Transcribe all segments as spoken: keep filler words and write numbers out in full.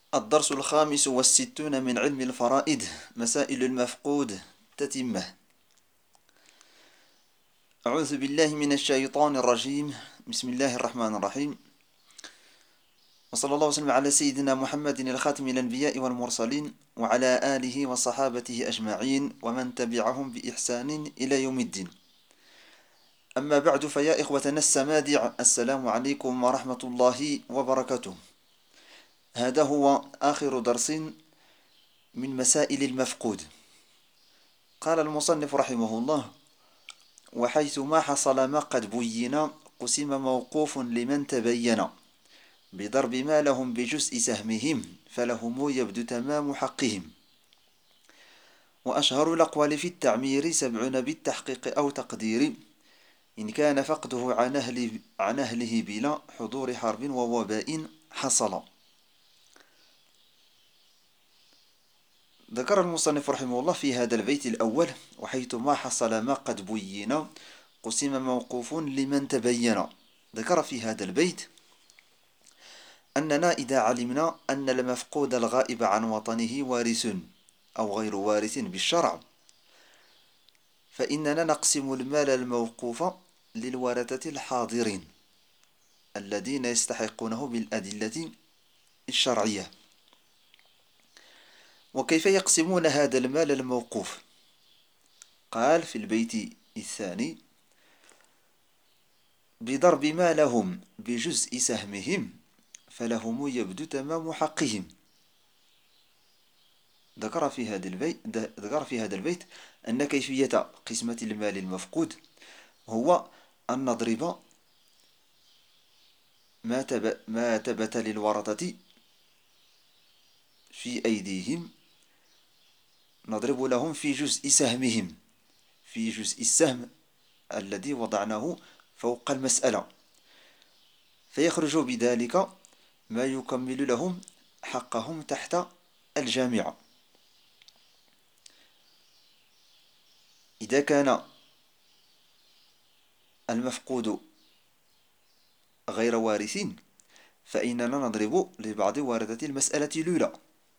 الدرس الخامس والستون من علم الفرائض، مسائل المفقود، تتمة. أعوذ بالله من الشيطان الرجيم. بسم الله الرحمن الرحيم، وصلى الله وسلم على سيدنا محمد الخاتم الأنبياء والمرسلين وعلى آله وصحابته أجمعين ومن تبعهم بإحسان إلى يوم الدين. أما بعد، فيا إخوتنا السمادع، السلام عليكم ورحمة الله وبركاته. هذا هو آخر درس من مسائل المفقود. قال المصنف رحمه الله: وحيث ما حصل ما قد بين قسم موقوف لمن تبين بضرب ما لهم بجزء سهمهم فلهم يبدو تمام حقهم. وأشهر الأقوال في التعمير سبعون بالتحقيق أو تقدير، إن كان فقده عن أهله, عن أهله بلا حضور حرب ووباء حصل. ذكر المصنف رحمه الله في هذا البيت الأول: وحيث ما حصل ما قد بين قسم موقوف لمن تبين. ذكر في هذا البيت أننا إذا علمنا أن المفقود الغائب عن وطنه وارث أو غير وارث بالشرع، فإننا نقسم المال الموقوف للورثة الحاضرين الذين يستحقونه بالأدلة الشرعية. وكيف يقسمون هذا المال الموقوف؟ قال في البيت الثاني: بضرب ما لهم بجزء سهمهم فلهم يبدو تمام حقهم. ذكر في هذا البيت ذكر في هذا البيت أن كيفية قسمة المال المفقود هو أن نضرب ما ما ثبت للورثة في أيديهم، نضرب لهم في جزء سهمهم، في جزء السهم الذي وضعناه فوق المسألة، فيخرج بذلك ما يكمل لهم حقهم تحت الجامعة. إذا كان المفقود غير وارث فإننا نضرب لبعض ورثة المسألة الأولى،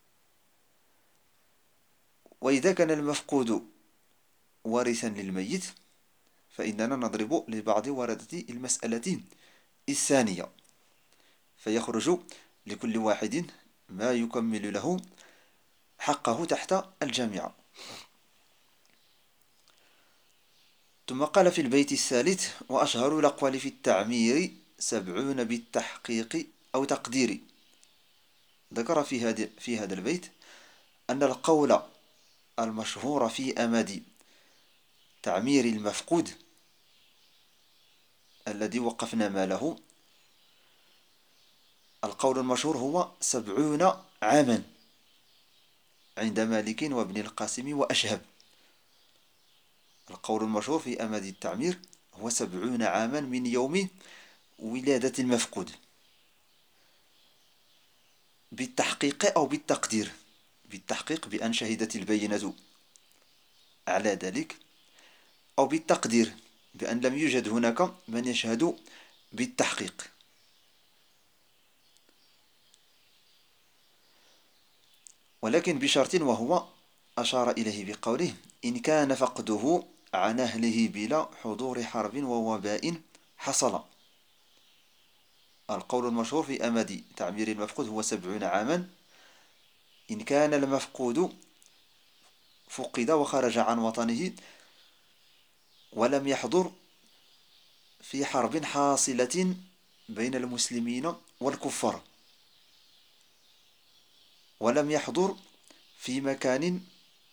وإذا كان المفقود وارثا للميت فإننا نضرب لبعض ورثة المسألة الثانية، فيخرج لكل واحد ما يكمل له حقه تحت الجامعة. ثم قال في البيت الثالث: وأشهر الأقوال في التعمير سبعون بالتحقيق أو تقدير. ذكر في هذا في هذا البيت أن القول المشهور في أمد تعمير المفقود الذي وقفنا ماله، القول المشهور هو سبعون عاما عند مالك وابن القاسم وأشهب. القول المشهور في أمد التعمير هو سبعون عاما من يوم ولادة المفقود، بالتحقيق أو بالتقدير. بالتحقيق بأن شهدت البينة على ذلك، أو بالتقدير بأن لم يوجد هناك من يشهد بالتحقيق. ولكن بشرط، وهو أشار إليه بقوله: إن كان فقده عن أهله بلا حضور حرب ووباء حصل. القول المشهور في أمد تعمير المفقود هو سبعون عاما إن كان المفقود فقد وخرج عن وطنه ولم يحضر في حرب حاصلة بين المسلمين والكفار، ولم يحضر في مكان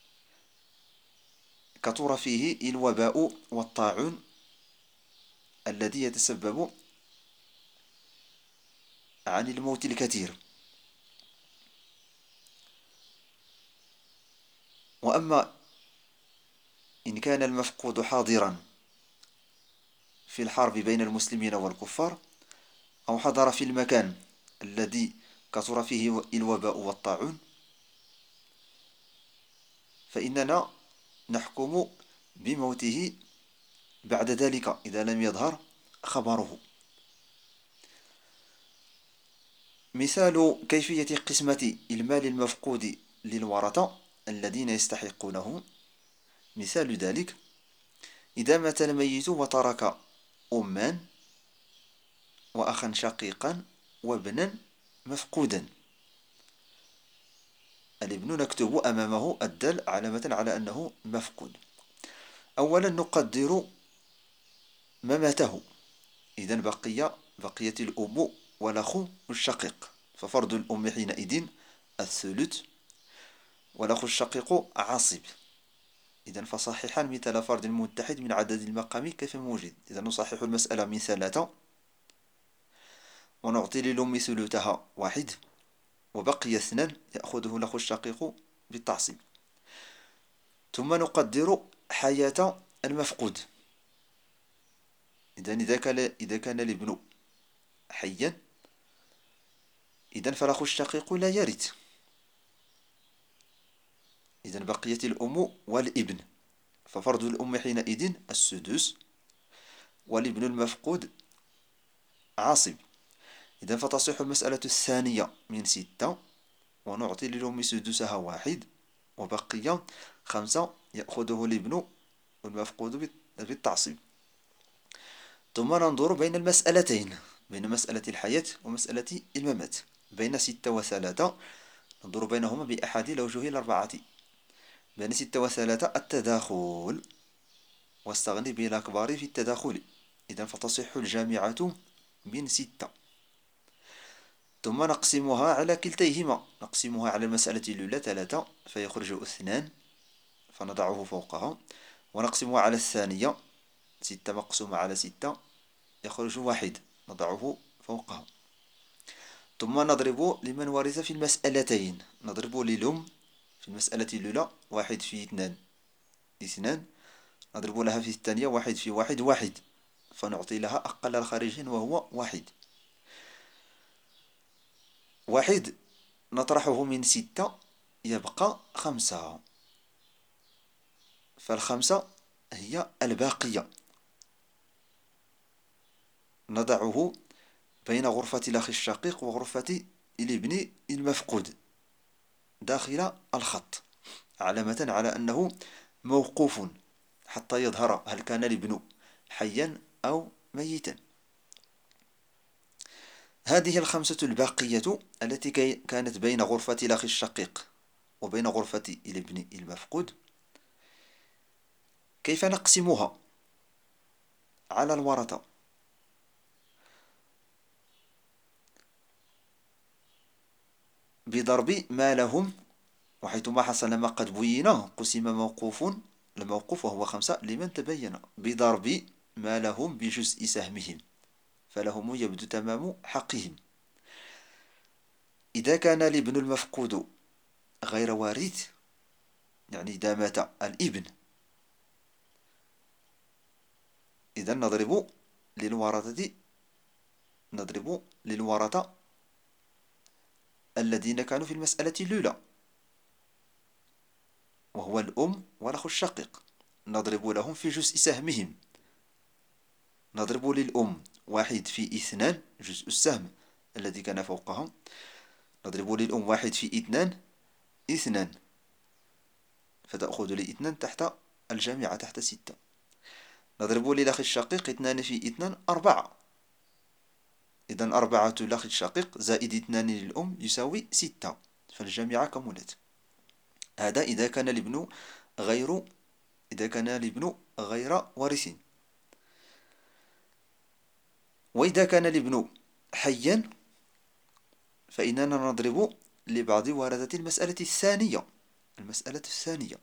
كثر فيه الوباء والطاعون الذي يتسبب عن الموت الكثير. وأما إن كان المفقود حاضرا في الحرب بين المسلمين والكفار، أو حضر في المكان الذي كثر فيه الوباء والطاعون، فإننا نحكم بموته بعد ذلك إذا لم يظهر خبره. مثال كيفية قسمة المال المفقود للورثة الذين يستحقونه. مثال ذلك: إذا مات الميت وترك أمان وأخا شقيقا وابنا مفقودا. الابن نكتب أمامه الدال علامة على أنه مفقود. أولا نقدر مماته، إذا بقي بقيت الأم والأخ الشقيق، ففرض الأم حينئذ الثلث والأخ الشقيق عاصب. إذا فصححا مثال فرد متحد من عدد المقام كيف موجد. إذا نصحح المسألة من ثلاثة ونعطي للأم ثلثها واحد، وبقي اثنان يأخذه الأخ الشقيق بالتعصيب. ثم نقدر حياة المفقود. إذا إذا كان إذا كان الابن حيا إذا فالأخ الشقيق لا يرث. إذا بقيت الأم والابن، ففرض الأم حينئذ السدس والابن المفقود عاصب. إذا فتصح المسألة الثانية من ستة ونعطي للأم سدسها واحد وبقي خمسة يأخذه الابن المفقود بالتعصيب. ثم ننظر بين المسألتين، بين مسألة الحياة ومسألة الممات. بين ستة وثلاثة ننظر بينهما بأحد الأوجه الأربعة. بين ستة وثلاثة التداخل، واستغني بالأكبر في التداخل. إذا فتصح الجامعة من ستة. ثم نقسمها على كلتيهما، نقسمها على المسألة الأولى ثلاثة فيخرج اثنان فنضعه فوقها، ونقسمها على الثانية ستة مقسومة على ستة يخرج واحد نضعه فوقها. ثم نضرب لمن ورث في المسألتين، نضرب للأم في المسألة الأولى واحد في اثنان اثنان، نضرب لها في الثانية واحد في واحد واحد، فنعطي لها أقل الخارجين وهو واحد. واحد نطرحه من ستة يبقى خمسة، فالخمسة هي الباقية، نضعه بين غرفة الأخ الشقيق وغرفة الابن المفقود داخل الخط، علامة على أنه موقوف حتى يظهر هل كان الابن حيا أو ميتا. هذه الخمسة الباقية التي كانت بين غرفة الأخ الشقيق وبين غرفة الابن المفقود، كيف نقسمها على الورثة؟ بضرب ما لهم، وحيثما حصل ما قد بين قسم موقوف، الموقوف وهو خمسة لمن تبين، بضرب ما لهم بجزء سهمهم فلهم يبدو تمام حقهم. إذا كان الابن المفقود غير وارث، يعني إذا مات الابن، إذا نضرب للورثة نضرب للورثة الذين كانوا في المسألة الأولى وهو الأم والأخ الشقيق، نضرب لهم في جزء سهمهم. نضرب للأم واحد في اثنان جزء السهم الذي كان فوقهم، نضرب للأم واحد في اثنان اثنان فتأخذ لي اثنان تحت الجامعة تحت ستة. نضرب للأخ الشقيق اثنان في اثنان أربعة، إذا أربعة الأخ الشقيق زائد اثنان للأم يساوي ستة، فالجامعة كملت. هذا إذا كان الابن غير إذا كان الابن غير وارث. وإذا كان الابن حيا فإننا نضرب لبعض ورثة المسألة الثانية المسألة الثانية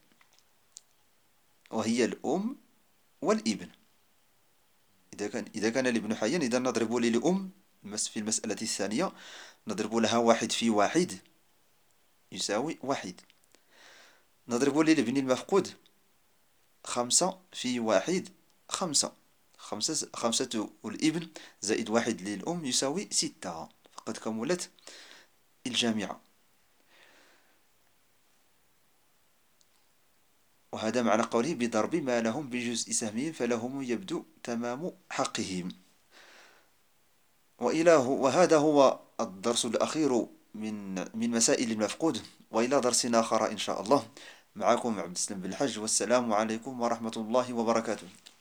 وهي الأم والابن. إذا كان إذا كان الابن حيا إذا نضرب للأم في المسألة الثانية، نضرب لها واحد في واحد يساوي واحد. نضرب للابن المفقود خمسة في واحد خمسة، خمسة خمسة الابن زائد واحد للأم يساوي ستة، فقد كملت الجامعة. وهذا معنى قوله بضرب ما لهم بجزء سهمهم فلهم يبدو تمام حقهم. وإلى وهذا هو الدرس الأخير من من مسائل المفقود، وإلى درس آخر إن شاء الله. معكم عبد السلام بن الحج، والسلام عليكم ورحمة الله وبركاته.